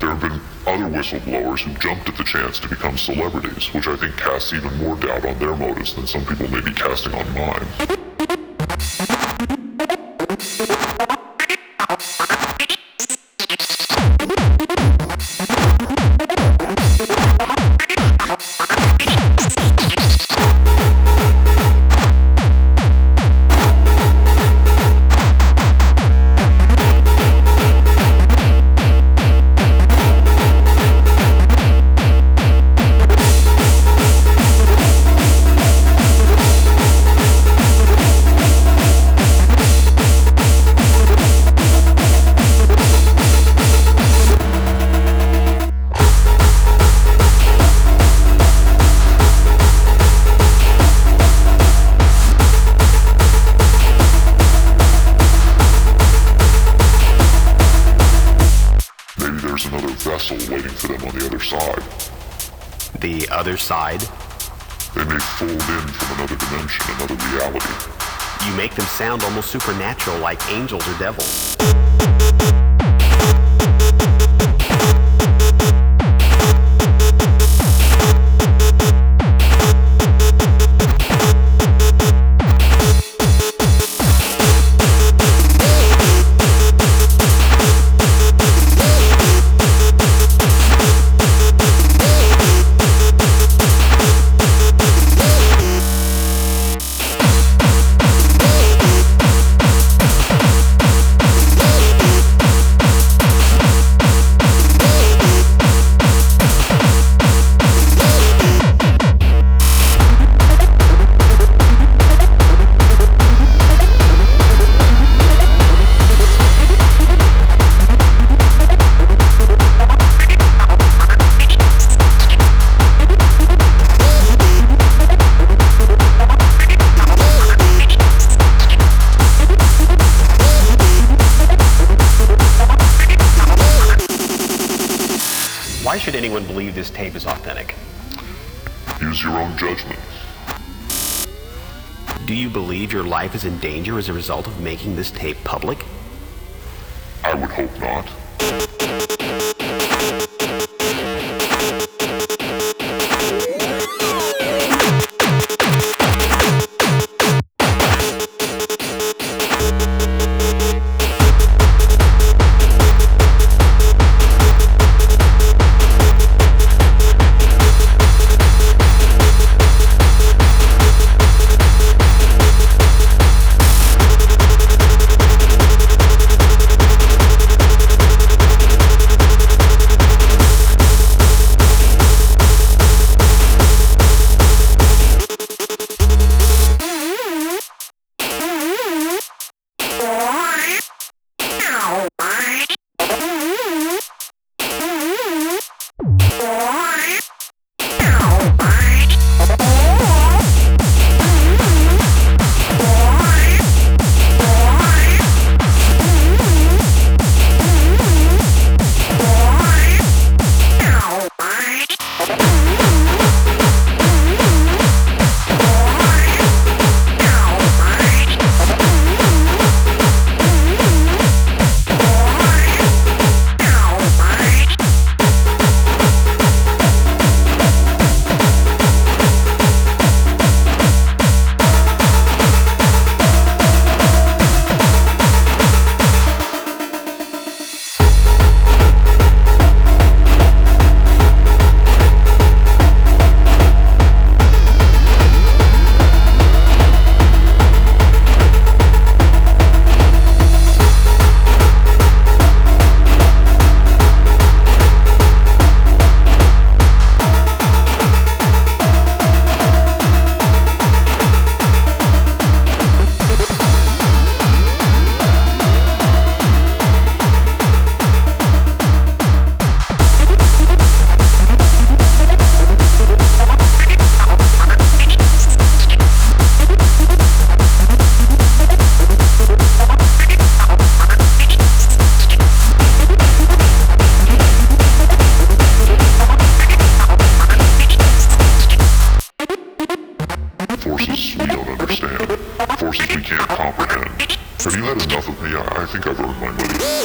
There have been other whistleblowers who jumped at the chance to become celebrities, which I think casts even more doubt on their motives than some people may be casting on mine. There's another vessel waiting for them on the other side. The other side? They may fold in from another dimension, another reality. You make them sound almost supernatural, like angels or devils. Why should anyone believe this tape is authentic? Use your own judgment. Do you believe your life is in danger as a result of making this tape public? I would hope not. Forces we don't understand. Forces we can't comprehend. Have you had enough of me? I think I've earned my money.